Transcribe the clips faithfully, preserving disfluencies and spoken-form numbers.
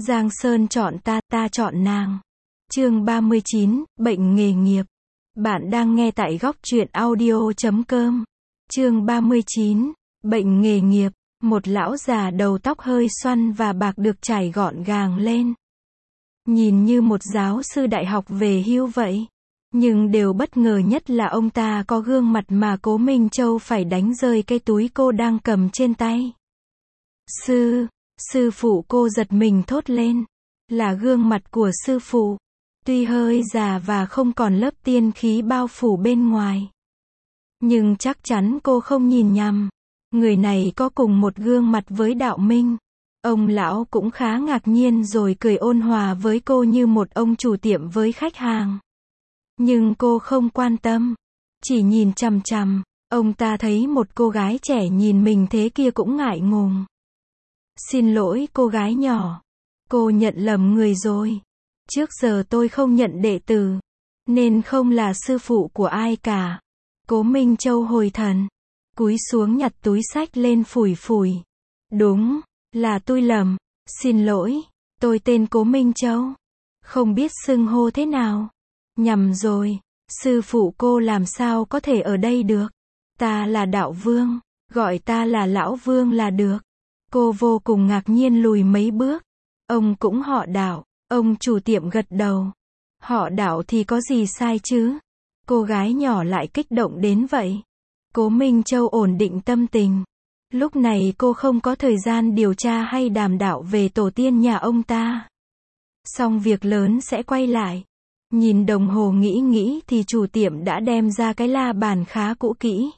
Giang Sơn chọn ta, ta chọn nàng. Chương ba mươi chín, bệnh nghề nghiệp. Bạn đang nghe tại góc truyện audio chấm com. Chương ba mươi chín, bệnh nghề nghiệp. Một lão già đầu tóc hơi xoăn và bạc được trải gọn gàng lên. Nhìn như một giáo sư đại học về hưu vậy. Nhưng điều bất ngờ nhất là ông ta có gương mặt mà Cố Minh Châu phải đánh rơi cái túi cô đang cầm trên tay. Sư, sư phụ, cô giật mình thốt lên. Là gương mặt của sư phụ. Tuy hơi già và không còn lớp tiên khí bao phủ bên ngoài. Nhưng chắc chắn cô không nhìn nhầm. Người này có cùng một gương mặt với Đạo Minh. Ông lão cũng khá ngạc nhiên rồi cười ôn hòa với cô như một ông chủ tiệm với khách hàng. Nhưng cô không quan tâm. Chỉ nhìn chằm chằm. Ông ta thấy một cô gái trẻ nhìn mình thế kia cũng ngại ngùng. Xin lỗi cô gái nhỏ. Cô nhận lầm người rồi. Trước giờ tôi không nhận đệ tử. Nên không là sư phụ của ai cả. Cố Minh Châu hồi thần. Cúi xuống nhặt túi xách lên phủi phủi. Đúng, là tôi lầm. Xin lỗi, tôi tên Cố Minh Châu. Không biết xưng hô thế nào. Nhầm rồi, sư phụ cô làm sao có thể ở đây được. Ta là Đạo Vương, gọi ta là Lão Vương là được. Cô vô cùng ngạc nhiên lùi mấy bước. Ông cũng họ Đạo, ông chủ tiệm gật đầu. Họ Đạo thì có gì sai chứ? Cô gái nhỏ lại kích động đến vậy. Cố Minh Châu ổn định tâm tình. Lúc này cô không có thời gian điều tra hay đàm đạo về tổ tiên nhà ông ta. Xong việc lớn sẽ quay lại. Nhìn đồng hồ nghĩ nghĩ thì chủ tiệm đã đem ra cái la bàn khá cũ kỹ.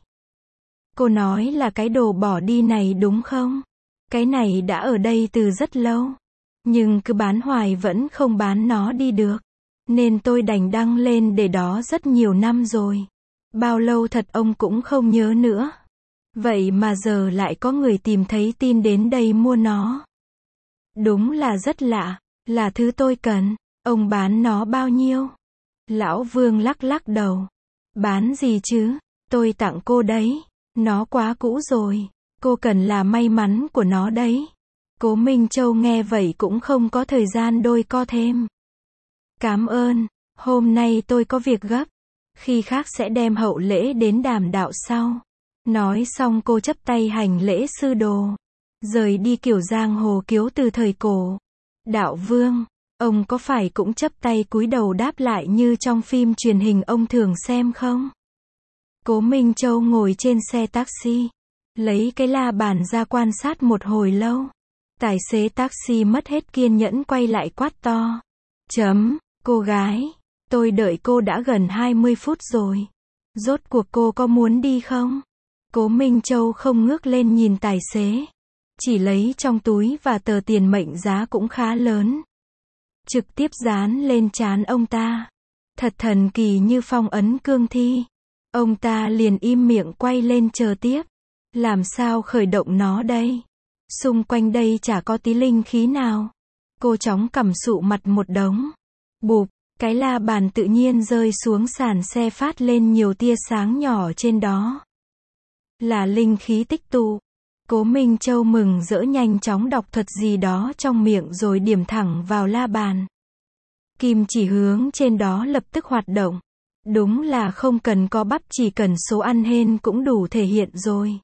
Cô nói là cái đồ bỏ đi này đúng không? Cái này đã ở đây từ rất lâu. Nhưng cứ bán hoài vẫn không bán nó đi được. Nên tôi đành đăng lên để đó rất nhiều năm rồi. Bao lâu thật ông cũng không nhớ nữa. Vậy mà giờ lại có người tìm thấy tin đến đây mua nó. Đúng là rất lạ. Là thứ tôi cần. Ông bán nó bao nhiêu? Lão Vương lắc lắc đầu. Bán gì chứ? Tôi tặng cô đấy. Nó quá cũ rồi. Cô cần là may mắn của nó đấy. Cố Minh Châu nghe vậy cũng không có thời gian đôi co thêm. Cảm ơn. Hôm nay tôi có việc gấp. Khi khác sẽ đem hậu lễ đến đàm đạo sau. Nói xong cô chắp tay hành lễ sư đồ. Rời đi kiểu giang hồ kiếu từ thời cổ. Đạo Vương, ông có phải cũng chắp tay cúi đầu đáp lại như trong phim truyền hình ông thường xem không? Cố Minh Châu ngồi trên xe taxi. Lấy cái la bàn ra quan sát một hồi lâu. Tài xế taxi mất hết kiên nhẫn quay lại quát to. Chấm, cô gái. Tôi đợi cô đã gần hai mươi phút rồi. Rốt cuộc cô có muốn đi không? Cố Minh Châu không ngước lên nhìn tài xế. Chỉ lấy trong túi và tờ tiền mệnh giá cũng khá lớn. Trực tiếp dán lên trán ông ta. Thật thần kỳ như phong ấn cương thi. Ông ta liền im miệng quay lên chờ tiếp. Làm sao khởi động nó đây? Xung quanh đây chả có tí linh khí nào. Cô chóng cằm sụ mặt một đống. Bụp. Cái la bàn tự nhiên rơi xuống sàn xe phát lên nhiều tia sáng nhỏ trên đó. Là linh khí tích tụ. Cố Minh Châu mừng rỡ nhanh chóng đọc thuật gì đó trong miệng rồi điểm thẳng vào la bàn. Kim chỉ hướng trên đó lập tức hoạt động. Đúng là không cần có bắp, chỉ cần số ăn hên cũng đủ thể hiện rồi.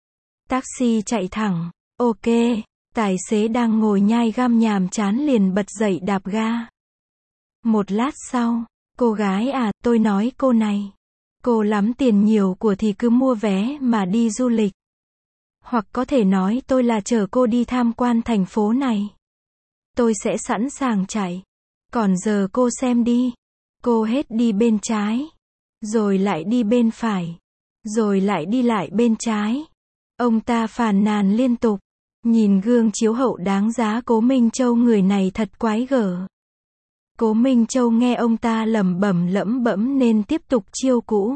Taxi chạy thẳng. Ok. Tài xế đang ngồi nhai găm nhàm chán liền bật dậy đạp ga. Một lát sau, cô gái à, tôi nói cô này. Cô lắm tiền nhiều của thì cứ mua vé mà đi du lịch. Hoặc có thể nói tôi là chở cô đi tham quan thành phố này. Tôi sẽ sẵn sàng chạy. Còn giờ cô xem đi. Cô hết đi bên trái. Rồi lại đi bên phải. Rồi lại đi lại bên trái. Ông ta phàn nàn liên tục. Nhìn gương chiếu hậu đáng giá Cố Minh Châu, người này thật quái gở. Cố Minh Châu nghe ông ta lẩm bẩm lẩm bẩm nên tiếp tục chiêu cũ.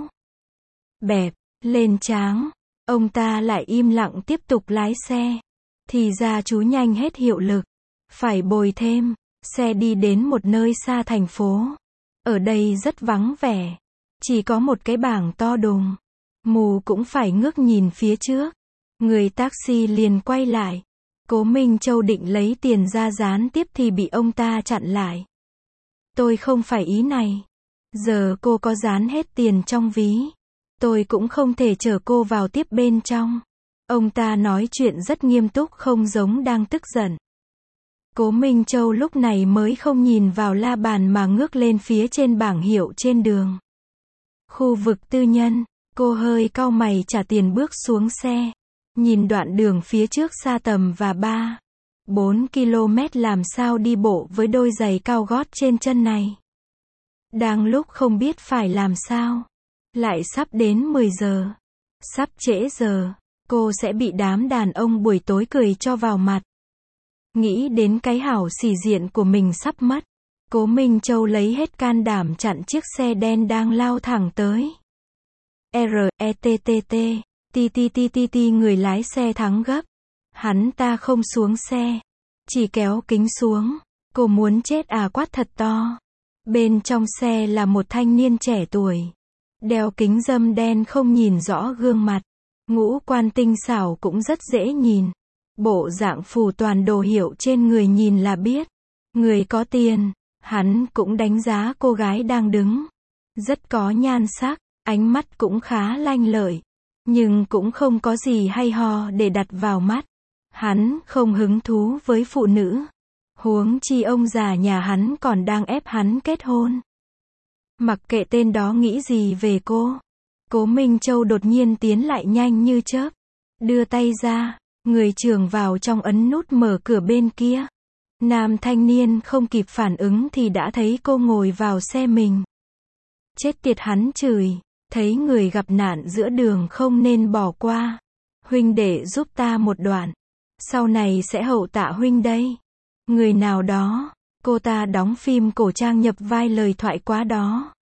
Bẹp, lên tráng. Ông ta lại im lặng tiếp tục lái xe. Thì ra chú nhanh hết hiệu lực. Phải bồi thêm. Xe đi đến một nơi xa thành phố. Ở đây rất vắng vẻ. Chỉ có một cái bảng to đùng. Mù cũng phải ngước nhìn phía trước. Người taxi liền quay lại. Cố Minh Châu định lấy tiền ra gián tiếp thì bị ông ta chặn lại. Tôi không phải ý này. Giờ cô có dán hết tiền trong ví. Tôi cũng không thể chở cô vào tiếp bên trong. Ông ta nói chuyện rất nghiêm túc, không giống đang tức giận. Cố Minh Châu lúc này mới không nhìn vào la bàn mà ngước lên phía trên bảng hiệu trên đường. Khu vực tư nhân, cô hơi cau mày trả tiền bước xuống xe. Nhìn đoạn đường phía trước xa tầm và ba, bốn ki lô mét làm sao đi bộ với đôi giày cao gót trên chân này. Đang lúc không biết phải làm sao. Lại sắp đến mười giờ. Sắp trễ giờ. Cô sẽ bị đám đàn ông buổi tối cười cho vào mặt. Nghĩ đến cái hảo sĩ diện của mình sắp mất. Cố Minh Châu lấy hết can đảm chặn chiếc xe đen đang lao thẳng tới. R E T T T. Ti ti ti ti ti người lái xe thắng gấp. Hắn ta không xuống xe. Chỉ kéo kính xuống. Cô muốn chết à, quát thật to. Bên trong xe là một thanh niên trẻ tuổi. Đeo kính râm đen không nhìn rõ gương mặt. Ngũ quan tinh xảo cũng rất dễ nhìn. Bộ dạng phủ toàn đồ hiệu trên người nhìn là biết. Người có tiền. Hắn cũng đánh giá cô gái đang đứng. Rất có nhan sắc. Ánh mắt cũng khá lanh lợi. Nhưng cũng không có gì hay ho để đặt vào mắt. Hắn không hứng thú với phụ nữ. Huống chi ông già nhà hắn còn đang ép hắn kết hôn. Mặc kệ tên đó nghĩ gì về cô. Cố Minh Châu đột nhiên tiến lại nhanh như chớp. Đưa tay ra. Người trưởng vào trong ấn nút mở cửa bên kia. Nam thanh niên không kịp phản ứng thì đã thấy cô ngồi vào xe mình. Chết tiệt, hắn chửi. Thấy người gặp nạn giữa đường không nên bỏ qua. Huynh đệ giúp ta một đoạn. Sau này sẽ hậu tạ huynh đây. Người nào đó. Cô ta đóng phim cổ trang nhập vai lời thoại quá đó.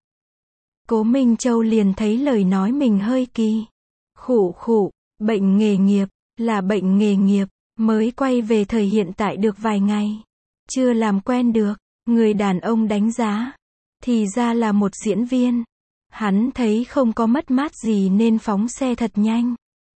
Cố Minh Châu liền thấy lời nói mình hơi kỳ. Khụ khụ, bệnh nghề nghiệp, là bệnh nghề nghiệp, mới quay về thời hiện tại được vài ngày. Chưa làm quen được, người đàn ông đánh giá. Thì ra là một diễn viên. Hắn thấy không có mất mát gì nên phóng xe thật nhanh.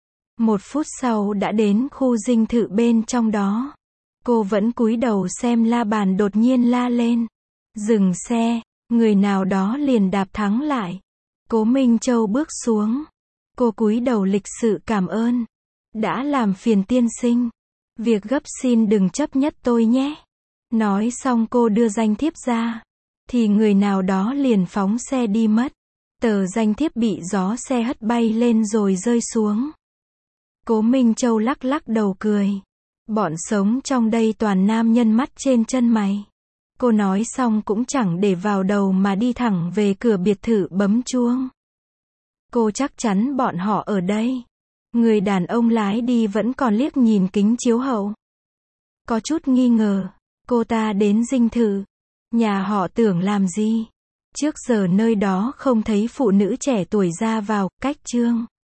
Một phút sau đã đến khu dinh thự bên trong đó. Cô vẫn cúi đầu xem la bàn, đột nhiên la lên. Dừng xe, người nào đó liền đạp thắng lại. Cố Minh Châu bước xuống. Cô cúi đầu lịch sự cảm ơn. Đã làm phiền tiên sinh. Việc gấp xin đừng chấp nhất tôi nhé. Nói xong cô đưa danh thiếp ra. Thì người nào đó liền phóng xe đi mất. Tờ danh thiếp bị gió xe hất bay lên rồi rơi xuống. Cố Minh Châu lắc lắc đầu cười. Bọn sống trong đây toàn nam nhân mắt trên chân mày. Cô nói xong cũng chẳng để vào đầu mà đi thẳng về cửa biệt thự bấm chuông. Cô chắc chắn bọn họ ở đây. Người đàn ông lái đi vẫn còn liếc nhìn kính chiếu hậu. Có chút nghi ngờ. Cô ta đến dinh thự. Nhà họ Tưởng làm gì? Trước giờ nơi đó không thấy phụ nữ trẻ tuổi ra vào, cách Trương